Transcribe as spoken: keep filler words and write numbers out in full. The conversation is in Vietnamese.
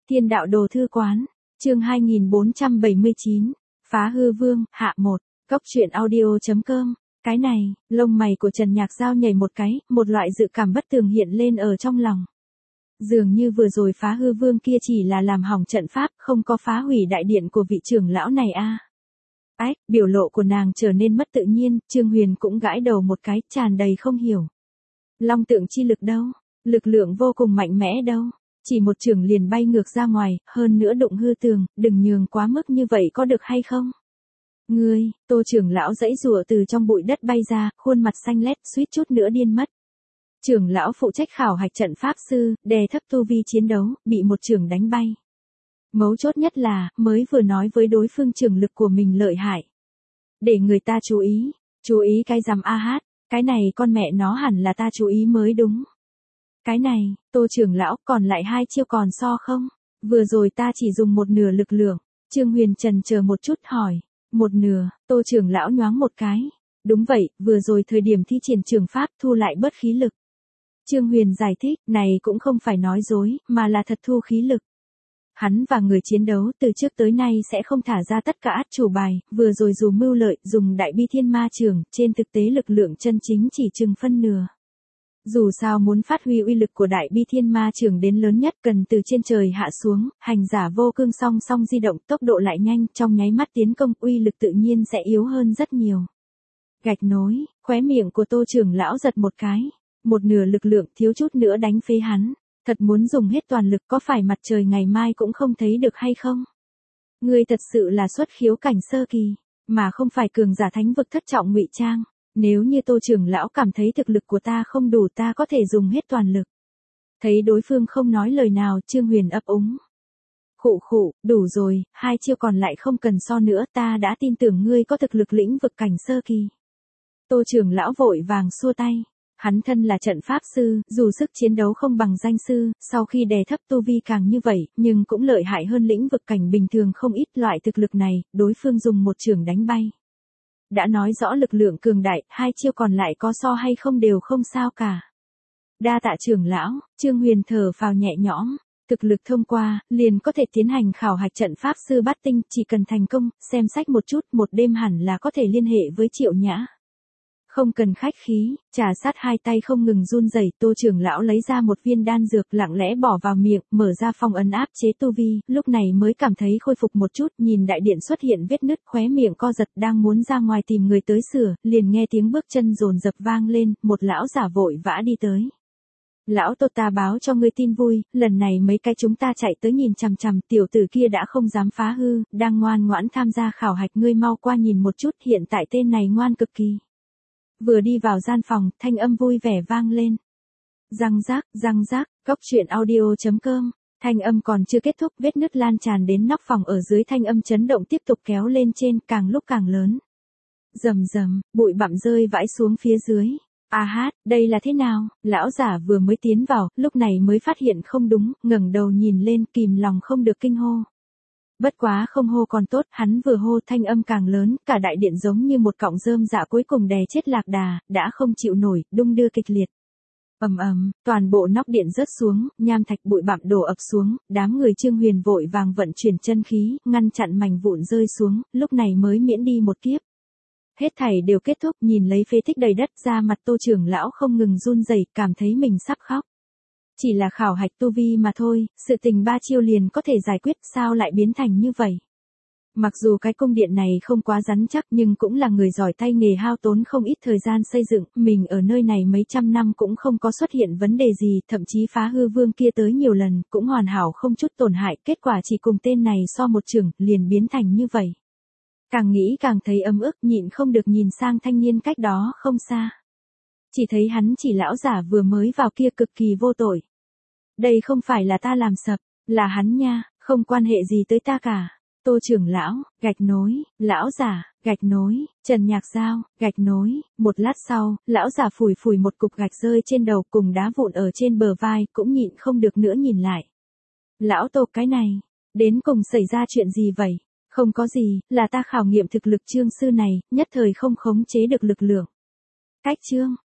Thiên đạo đồ thư quán, chương hai nghìn bốn trăm bảy mươi chín, phá hư vương, hạ một, góc truyện audio chấm com. Cái này, lông mày của Trần Nhạc Giao nhảy một cái, một loại dự cảm bất tường hiện lên ở trong lòng. Dường như vừa rồi phá hư vương kia chỉ là làm hỏng trận pháp, không có phá hủy đại điện của vị trưởng lão này a. À. Ách, biểu lộ của nàng trở nên mất tự nhiên, Trương Huyền cũng gãi đầu một cái, tràn đầy không hiểu. Long tượng chi lực đâu? Lực lượng vô cùng mạnh mẽ đâu? Chỉ một chưởng liền bay ngược ra ngoài, hơn nữa đụng hư tường, đừng nhường quá mức như vậy có được hay không? Ngươi, Tô trưởng lão giãy giụa từ trong bụi đất bay ra, khuôn mặt xanh lét, suýt chút nữa điên mất. Trưởng lão phụ trách khảo hạch trận pháp sư, đè thấp tu vi chiến đấu, bị một chưởng đánh bay. Mấu chốt nhất là, mới vừa nói với đối phương trưởng lực của mình lợi hại. Để người ta chú ý, chú ý cái rằm a hát, cái này con mẹ nó hẳn là ta chú ý mới đúng. Cái này, Tô trưởng lão còn lại hai chiêu còn so không? Vừa rồi ta chỉ dùng một nửa lực lượng. Trương Huyền trần chờ một chút hỏi. Một nửa, Tô trưởng lão nhoáng một cái. Đúng vậy, vừa rồi thời điểm thi triển trường pháp thu lại bớt khí lực. Trương Huyền giải thích, này cũng không phải nói dối, mà là thật thu khí lực. Hắn và người chiến đấu từ trước tới nay sẽ không thả ra tất cả át chủ bài, vừa rồi dù mưu lợi, dùng đại bi thiên ma trường, trên thực tế lực lượng chân chính chỉ chừng phân nửa. Dù sao muốn phát huy uy lực của đại bi thiên ma trường đến lớn nhất cần từ trên trời hạ xuống, hành giả vô cương song song di động tốc độ lại nhanh, trong nháy mắt tiến công uy lực tự nhiên sẽ yếu hơn rất nhiều. Gạch nối, khóe miệng của Tô trưởng lão giật một cái, một nửa lực lượng thiếu chút nữa đánh phế hắn, thật muốn dùng hết toàn lực có phải mặt trời ngày mai cũng không thấy được hay không? Ngươi thật sự là xuất khiếu cảnh sơ kỳ, mà không phải cường giả thánh vực thất trọng ngụy trang. Nếu như Tô trưởng lão cảm thấy thực lực của ta không đủ ta có thể dùng hết toàn lực. Thấy đối phương không nói lời nào, Trương Huyền ấp úng. Khụ khụ, đủ rồi, hai chiêu còn lại không cần so nữa, ta đã tin tưởng ngươi có thực lực lĩnh vực cảnh sơ kỳ. Tô trưởng lão vội vàng xua tay. Hắn thân là trận pháp sư, dù sức chiến đấu không bằng danh sư, sau khi đè thấp tu vi càng như vậy, nhưng cũng lợi hại hơn lĩnh vực cảnh bình thường không ít. Loại thực lực này, đối phương dùng một chưởng đánh bay. Đã nói rõ lực lượng cường đại, hai chiêu còn lại có so hay không đều không sao cả. Đa tạ trưởng lão, Trương Huyền thở phào nhẹ nhõm, thực lực thông qua, liền có thể tiến hành khảo hạch trận pháp sư bát tinh, chỉ cần thành công, xem sách một chút, một đêm hẳn là có thể liên hệ với Triệu Nhã. Không cần khách khí, trà sát hai tay không ngừng run rẩy, Tô trưởng lão lấy ra một viên đan dược lặng lẽ bỏ vào miệng, mở ra phong ấn áp chế tu vi, lúc này mới cảm thấy khôi phục một chút, nhìn đại điện xuất hiện vết nứt, khóe miệng co giật, đang muốn ra ngoài tìm người tới sửa, liền nghe tiếng bước chân dồn dập vang lên, một lão giả vội vã đi tới. Lão Tô, ta báo cho ngươi tin vui, lần này mấy cái chúng ta chạy tới nhìn chằm chằm, tiểu tử kia đã không dám phá hư, đang ngoan ngoãn tham gia khảo hạch, ngươi mau qua nhìn một chút, hiện tại tên này ngoan cực kỳ. Vừa đi vào gian phòng, thanh âm vui vẻ vang lên. Răng rác, răng rác, góc truyện audio chấm com. Thanh âm còn chưa kết thúc, vết nứt lan tràn đến nóc phòng ở dưới, thanh âm chấn động tiếp tục kéo lên trên, càng lúc càng lớn. Rầm rầm, bụi bặm rơi vãi xuống phía dưới. A hát, đây là thế nào? Lão giả vừa mới tiến vào, lúc này mới phát hiện không đúng, ngẩng đầu nhìn lên, kìm lòng không được kinh hô. Bất quá không hô còn tốt, hắn vừa hô thanh âm càng lớn, cả đại điện giống như một cọng rơm rạ cuối cùng đè chết lạc đà, đã không chịu nổi, đung đưa kịch liệt. Ầm ầm, toàn bộ nóc điện rớt xuống, nham thạch bụi bặm đổ ập xuống, đám người Trương Huyền vội vàng vận chuyển chân khí, ngăn chặn mảnh vụn rơi xuống, lúc này mới miễn đi một kiếp. Hết thảy đều kết thúc, nhìn lấy phế tích đầy đất, ra mặt Tô trưởng lão không ngừng run rẩy, cảm thấy mình sắp khóc. Chỉ là khảo hạch tu vi mà thôi, sự tình ba chiêu liền có thể giải quyết, sao lại biến thành như vậy? Mặc dù cái cung điện này không quá rắn chắc nhưng cũng là người giỏi tay nghề, hao tốn không ít thời gian xây dựng, mình ở nơi này mấy trăm năm cũng không có xuất hiện vấn đề gì, thậm chí phá hư vương kia tới nhiều lần, cũng hoàn hảo không chút tổn hại, kết quả chỉ cùng tên này so một chưởng, liền biến thành như vậy. Càng nghĩ càng thấy ấm ức, nhịn không được nhìn sang thanh niên cách đó không xa. Chỉ thấy hắn chỉ lão giả vừa mới vào kia cực kỳ vô tội. Đây không phải là ta làm sập, là hắn nha, không quan hệ gì tới ta cả. Tô trưởng lão, gạch nối, lão giả, gạch nối, Trần Nhạc Giao, gạch nối, một lát sau, lão giả phủi phủi một cục gạch rơi trên đầu cùng đá vụn ở trên bờ vai, cũng nhịn không được nữa nhìn lại. Lão Tô, cái này, đến cùng xảy ra chuyện gì vậy? Không có gì, là ta khảo nghiệm thực lực Trương sư này, nhất thời không khống chế được lực lượng. Cách Trương,